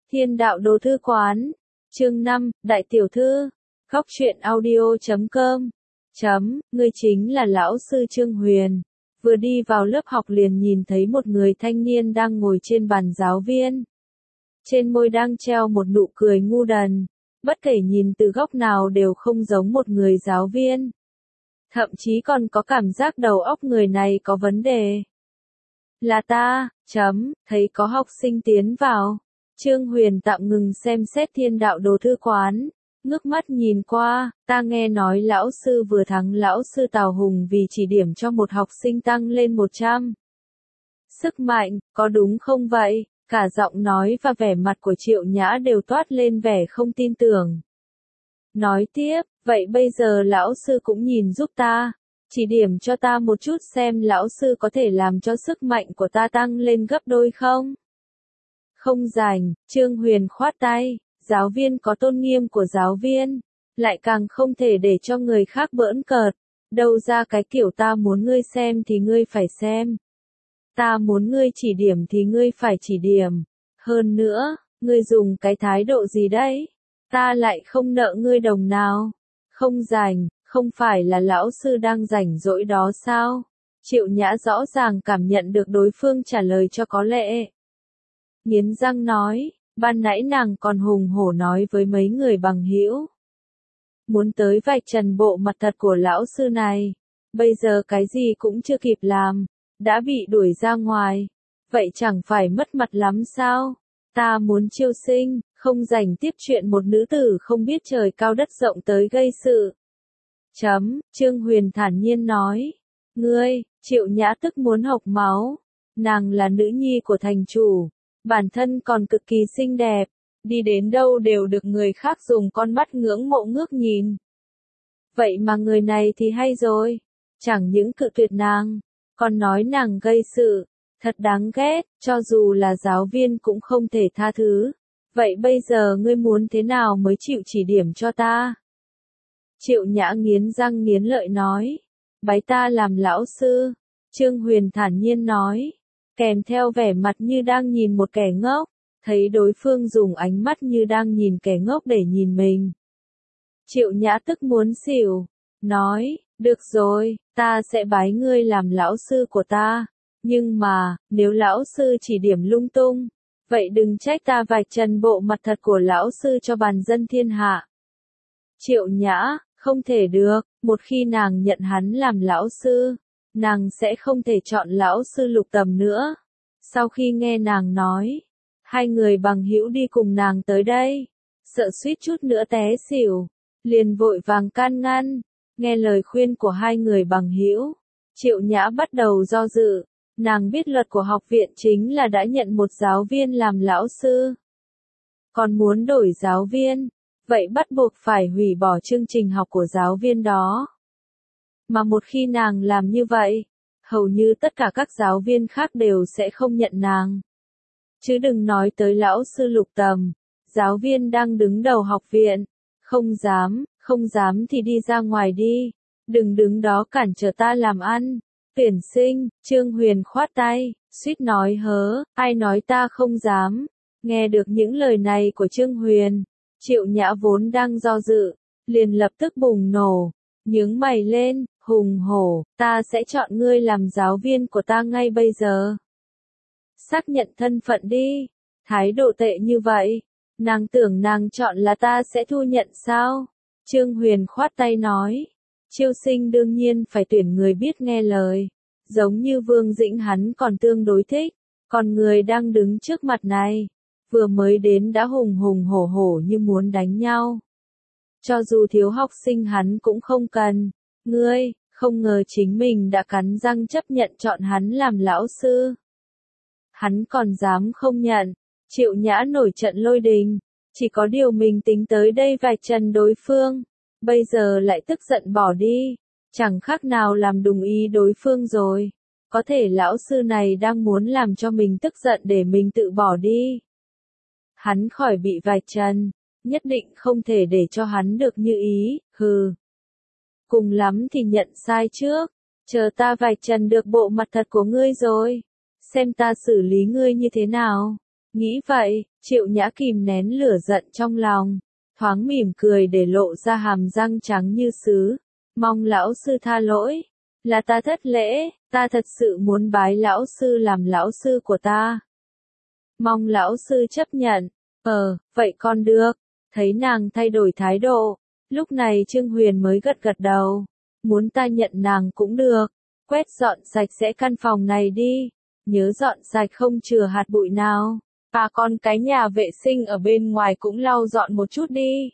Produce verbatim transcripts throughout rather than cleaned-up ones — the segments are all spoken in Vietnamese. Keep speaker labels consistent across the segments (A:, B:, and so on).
A: Thiên đạo đồ thư quán. Chương năm, Đại tiểu thư. Góc truyện audio chấm com. Chấm, ngươi chính là lão sư Trương Huyền. Vừa đi vào lớp học liền nhìn thấy một người thanh niên đang ngồi trên bàn giáo viên. Trên môi đang treo một nụ cười ngu đần. Bất kể nhìn từ góc nào đều không giống một người giáo viên. Thậm chí còn có cảm giác đầu óc người này có vấn đề. Là ta, chấm, thấy có học sinh tiến vào. Trương Huyền tạm ngừng xem xét thiên đạo đồ thư quán, ngước mắt nhìn qua, ta nghe nói lão sư vừa thắng lão sư Tào Hùng vì chỉ điểm cho một học sinh tăng lên một trăm. Sức mạnh, có đúng không vậy? Cả giọng nói và vẻ mặt của Triệu Nhã đều toát lên vẻ không tin tưởng. Nói tiếp, vậy bây giờ lão sư cũng nhìn giúp ta, chỉ điểm cho ta một chút xem lão sư có thể làm cho sức mạnh của ta tăng lên gấp đôi không? Không rảnh, Trương Huyền khoát tay, giáo viên có tôn nghiêm của giáo viên, lại càng không thể để cho người khác bỡn cợt, đâu ra cái kiểu ta muốn ngươi xem thì ngươi phải xem. Ta muốn ngươi chỉ điểm thì ngươi phải chỉ điểm. Hơn nữa, ngươi dùng cái thái độ gì đấy? Ta lại không nợ ngươi đồng nào. Không rảnh, không phải là lão sư đang rảnh rỗi đó sao? Triệu Nhã rõ ràng cảm nhận được đối phương trả lời cho có lệ. Nghiến răng nói, ban nãy nàng còn hùng hổ nói với mấy người bằng hữu. Muốn tới vạch trần bộ mặt thật của lão sư này. Bây giờ cái gì cũng chưa kịp làm. Đã bị đuổi ra ngoài. Vậy chẳng phải mất mặt lắm sao? Ta muốn chiêu sinh, không rảnh tiếp chuyện một nữ tử không biết trời cao đất rộng tới gây sự. Chấm, Trương Huyền thản nhiên nói. Ngươi, Triệu Nhã tức muốn hộc máu. Nàng là nữ nhi của thành chủ. Bản thân còn cực kỳ xinh đẹp. Đi đến đâu đều được người khác dùng con mắt ngưỡng mộ ngước nhìn. Vậy mà người này thì hay rồi. Chẳng những cự tuyệt nàng. Còn nói nàng gây sự, thật đáng ghét, cho dù là giáo viên cũng không thể tha thứ. Vậy bây giờ ngươi muốn thế nào mới chịu chỉ điểm cho ta? Triệu Nhã nghiến răng nghiến lợi nói, bái ta làm lão sư. Trương Huyền thản nhiên nói, kèm theo vẻ mặt như đang nhìn một kẻ ngốc, thấy đối phương dùng ánh mắt như đang nhìn kẻ ngốc để nhìn mình. Triệu Nhã tức muốn xỉu, nói, được rồi, ta sẽ bái ngươi làm lão sư của ta. Nhưng mà, nếu lão sư chỉ điểm lung tung, vậy đừng trách ta vạch trần bộ mặt thật của lão sư cho bàn dân thiên hạ. Triệu Nhã, không thể được, một khi nàng nhận hắn làm lão sư, nàng sẽ không thể chọn lão sư Lục Tầm nữa. Sau khi nghe nàng nói, hai người bằng hữu đi cùng nàng tới đây, sợ suýt chút nữa té xỉu, liền vội vàng can ngăn. Nghe lời khuyên của hai người bằng hữu, Triệu Nhã bắt đầu do dự, nàng biết luật của học viện chính là đã nhận một giáo viên làm lão sư. Còn muốn đổi giáo viên, vậy bắt buộc phải hủy bỏ chương trình học của giáo viên đó. Mà một khi nàng làm như vậy, hầu như tất cả các giáo viên khác đều sẽ không nhận nàng. Chứ đừng nói tới lão sư Lục Tầm, giáo viên đang đứng đầu học viện, không dám. Không dám thì đi ra ngoài đi, đừng đứng đó cản trở ta làm ăn. Tuyển sinh, Trương Huyền khoát tay, suýt nói hớ, ai nói ta không dám. Nghe được những lời này của Trương Huyền, Triệu Nhã vốn đang do dự, liền lập tức bùng nổ, nhướng mày lên, hùng hổ, ta sẽ chọn ngươi làm giáo viên của ta ngay bây giờ. Xác nhận thân phận đi, thái độ tệ như vậy, nàng tưởng nàng chọn là ta sẽ thu nhận sao? Trương Huyền khoát tay nói, chiêu sinh đương nhiên phải tuyển người biết nghe lời, giống như Vương Dĩnh hắn còn tương đối thích, còn người đang đứng trước mặt này, vừa mới đến đã hùng hùng hổ hổ như muốn đánh nhau. Cho dù thiếu học sinh hắn cũng không cần, ngươi, không ngờ chính mình đã cắn răng chấp nhận chọn hắn làm lão sư. Hắn còn dám không nhận, Triệu Nhã nổi trận lôi đình. Chỉ có điều mình tính tới đây vạch trần đối phương, bây giờ lại tức giận bỏ đi, chẳng khác nào làm đúng ý đối phương rồi. Có thể lão sư này đang muốn làm cho mình tức giận để mình tự bỏ đi. Hắn khỏi bị vạch trần, nhất định không thể để cho hắn được như ý, hừ. Cùng lắm thì nhận sai trước, chờ ta vạch trần được bộ mặt thật của ngươi rồi, xem ta xử lý ngươi như thế nào. Nghĩ vậy, Triệu Nhã kìm nén lửa giận trong lòng, thoáng mỉm cười để lộ ra hàm răng trắng như sứ. Mong lão sư tha lỗi, là ta thất lễ, ta thật sự muốn bái lão sư làm lão sư của ta. Mong lão sư chấp nhận. Ờ, vậy con được. Thấy nàng thay đổi thái độ, lúc này Trương Huyền mới gật gật đầu. Muốn ta nhận nàng cũng được. Quét dọn sạch sẽ căn phòng này đi. Nhớ dọn sạch không chừa hạt bụi nào. Và còn cái nhà vệ sinh ở bên ngoài cũng lau dọn một chút đi.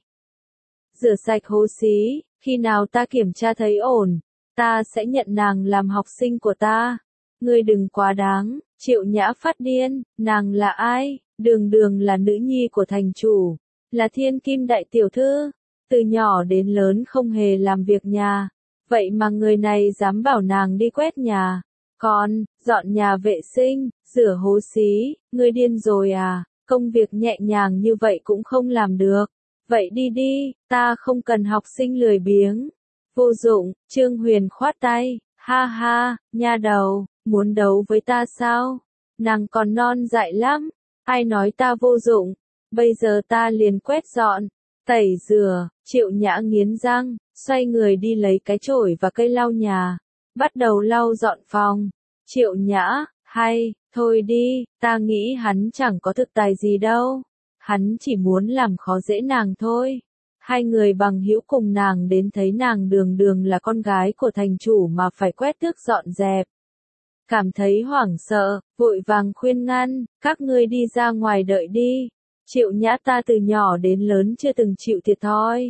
A: Rửa sạch hố xí, khi nào ta kiểm tra thấy ổn, ta sẽ nhận nàng làm học sinh của ta. Ngươi đừng quá đáng. Triệu Nhã phát điên, nàng là ai? Đường đường là nữ nhi của thành chủ, là thiên kim đại tiểu thư, từ nhỏ đến lớn không hề làm việc nhà, vậy mà người này dám bảo nàng đi quét nhà, còn, dọn nhà vệ sinh, rửa hố xí, ngươi điên rồi à, công việc nhẹ nhàng như vậy cũng không làm được, vậy đi đi, ta không cần học sinh lười biếng, vô dụng. Trương Huyền khoát tay, ha ha, nha đầu, muốn đấu với ta sao, nàng còn non dại lắm. Ai nói ta vô dụng, bây giờ ta liền quét dọn, tẩy rửa. Triệu Nhã nghiến răng, xoay người đi lấy cái chổi và cây lau nhà, bắt đầu lau dọn phòng. Triệu Nhã, hay, thôi đi, ta nghĩ hắn chẳng có thực tài gì đâu, hắn chỉ muốn làm khó dễ nàng thôi. Hai người bằng hữu cùng nàng đến thấy nàng đường đường là con gái của thành chủ mà phải quét tước dọn dẹp. Cảm thấy hoảng sợ, vội vàng khuyên ngăn, các ngươi đi ra ngoài đợi đi. Triệu Nhã ta từ nhỏ đến lớn chưa từng chịu thiệt thòi.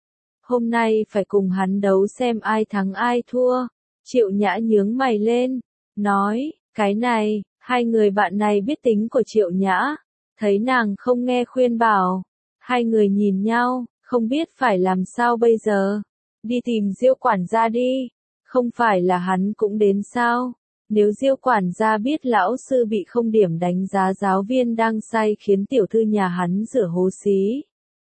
A: Hôm nay phải cùng hắn đấu xem ai thắng ai thua. Triệu Nhã nhướng mày lên, nói, cái này, hai người bạn này biết tính của Triệu Nhã. Thấy nàng không nghe khuyên bảo. Hai người nhìn nhau, không biết phải làm sao bây giờ. Đi tìm Diêu quản gia đi. Không phải là hắn cũng đến sao? Nếu Diêu quản gia biết lão sư bị không điểm đánh giá giáo viên đang say khiến tiểu thư nhà hắn rửa hố xí,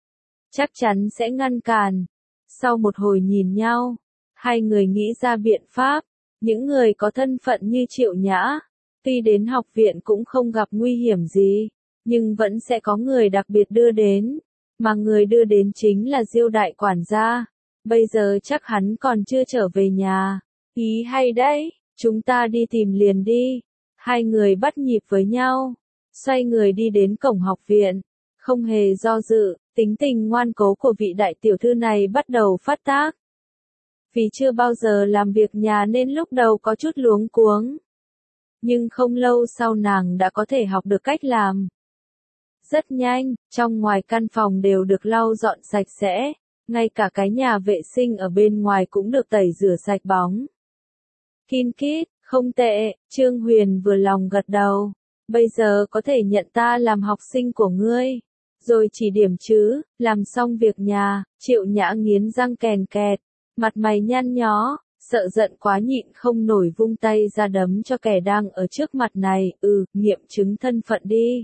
A: chắc chắn sẽ ngăn cản. Sau một hồi nhìn nhau, hai người nghĩ ra biện pháp. Những người có thân phận như Triệu Nhã, tuy đến học viện cũng không gặp nguy hiểm gì, nhưng vẫn sẽ có người đặc biệt đưa đến, mà người đưa đến chính là Diêu đại quản gia. Bây giờ chắc hắn còn chưa trở về nhà. Ý hay đấy. Chúng ta đi tìm liền đi. Hai người bắt nhịp với nhau, xoay người đi đến cổng học viện, không hề do dự, tính tình ngoan cố của vị đại tiểu thư này bắt đầu phát tác. Vì chưa bao giờ làm việc nhà nên lúc đầu có chút luống cuống. Nhưng không lâu sau nàng đã có thể học được cách làm. Rất nhanh, trong ngoài căn phòng đều được lau dọn sạch sẽ, ngay cả cái nhà vệ sinh ở bên ngoài cũng được tẩy rửa sạch bóng. Kin kít, không tệ, Trương Huyền vừa lòng gật đầu. Bây giờ có thể nhận ta làm học sinh của ngươi. Rồi chỉ điểm chứ, làm xong việc nhà, Triệu Nhã nghiến răng kèn kẹt, mặt mày nhăn nhó, sợ giận quá nhịn không nổi vung tay ra đấm cho kẻ đang ở trước mặt này, ừ, nghiệm chứng thân phận đi.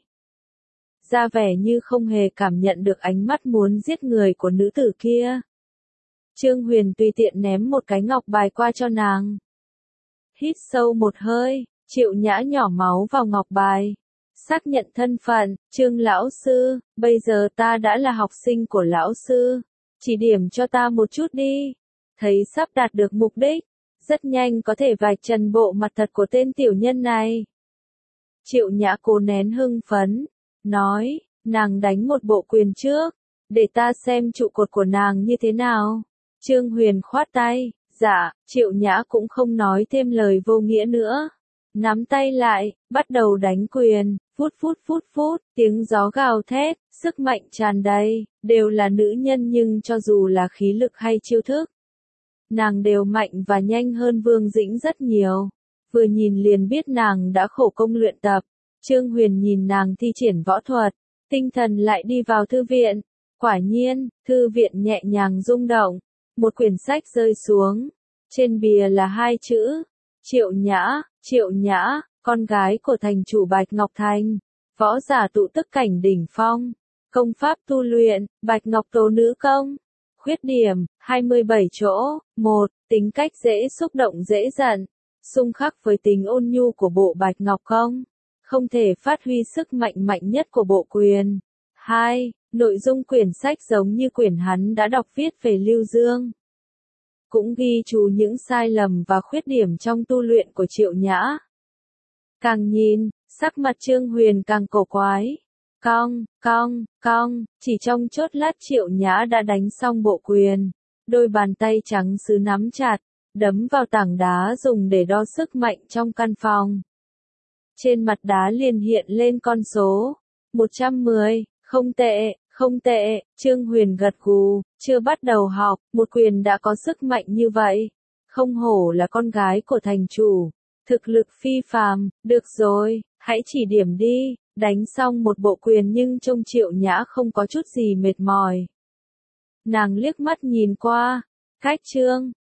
A: Ra vẻ như không hề cảm nhận được ánh mắt muốn giết người của nữ tử kia. Trương Huyền tùy tiện ném một cái ngọc bài qua cho nàng. Hít sâu một hơi, Triệu Nhã nhỏ máu vào ngọc bài. Xác nhận thân phận, Trương lão sư, bây giờ ta đã là học sinh của lão sư. Chỉ điểm cho ta một chút đi. Thấy sắp đạt được mục đích, rất nhanh có thể vạch trần bộ mặt thật của tên tiểu nhân này. Triệu Nhã cố nén hưng phấn, nói, nàng đánh một bộ quyền trước, để ta xem trụ cột của nàng như thế nào. Trương Huyền khoát tay. Dạ, Triệu Nhã cũng không nói thêm lời vô nghĩa nữa. Nắm tay lại, bắt đầu đánh quyền, phút phút phút phút, tiếng gió gào thét, sức mạnh tràn đầy, đều là nữ nhân nhưng cho dù là khí lực hay chiêu thức, nàng đều mạnh và nhanh hơn Vương Dĩnh rất nhiều. Vừa nhìn liền biết nàng đã khổ công luyện tập. Trương Huyền nhìn nàng thi triển võ thuật, tinh thần lại đi vào thư viện. Quả nhiên, thư viện nhẹ nhàng rung động. Một quyển sách rơi xuống, trên bìa là hai chữ, Triệu Nhã, Triệu Nhã, con gái của thành chủ Bạch Ngọc Thành, võ giả tụ tức cảnh đỉnh phong, công pháp tu luyện, Bạch Ngọc Tố nữ công, khuyết điểm, hai mươi bảy chỗ, một, tính cách dễ xúc động dễ giận, xung khắc với tính ôn nhu của bộ Bạch Ngọc Công, không thể phát huy sức mạnh mạnh nhất của bộ quyền. hai. Nội dung quyển sách giống như quyển hắn đã đọc viết về Lưu Dương. Cũng ghi chú những sai lầm và khuyết điểm trong tu luyện của Triệu Nhã. Càng nhìn, sắc mặt Trương Huyền càng cổ quái. Cong, cong, cong, chỉ trong chốt lát Triệu Nhã đã đánh xong bộ quyền. Đôi bàn tay trắng sứ nắm chặt, đấm vào tảng đá dùng để đo sức mạnh trong căn phòng. Trên mặt đá liền hiện lên con số. một trăm mười, không tệ, không tệ, Trương Huyền gật gù, chưa bắt đầu học, một quyền đã có sức mạnh như vậy. Không hổ là con gái của thành chủ. Thực lực phi phàm, được rồi, hãy chỉ điểm đi. Đánh xong một bộ quyền nhưng trông Triệu Nhã không có chút gì mệt mỏi. Nàng liếc mắt nhìn qua, cách Trương